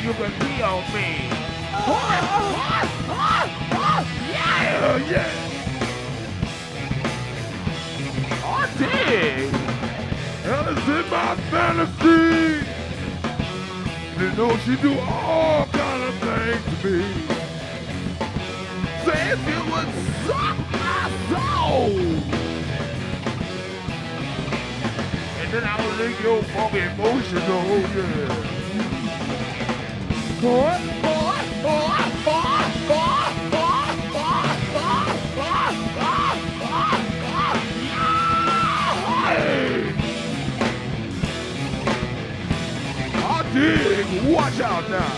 you can kill me. Yeah, yeah. I dig. Hell is in my fantasy. You know she do all kind of things to me. Say if you would suck my soul. And then I would make your funky emotional, yeah. I dig. Watch out now.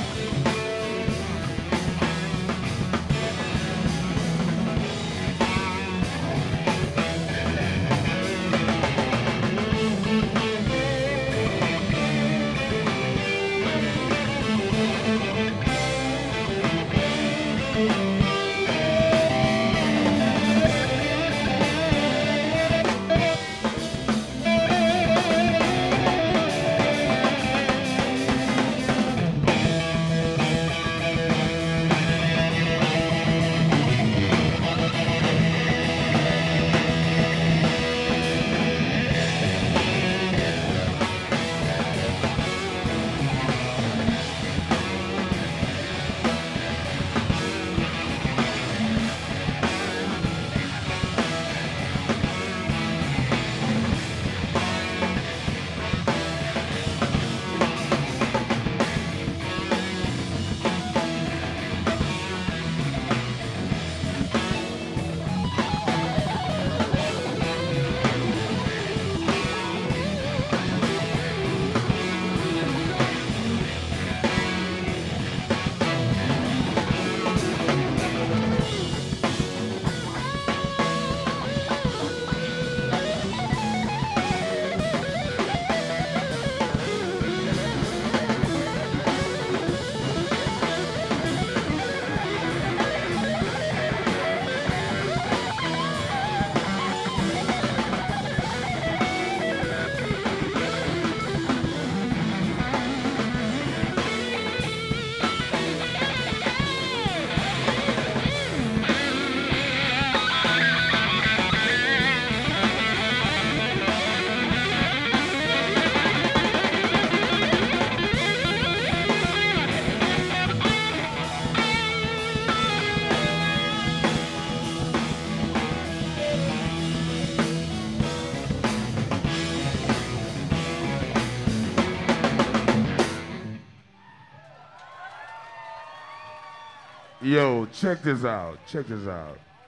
Yo, check this out. Check this out.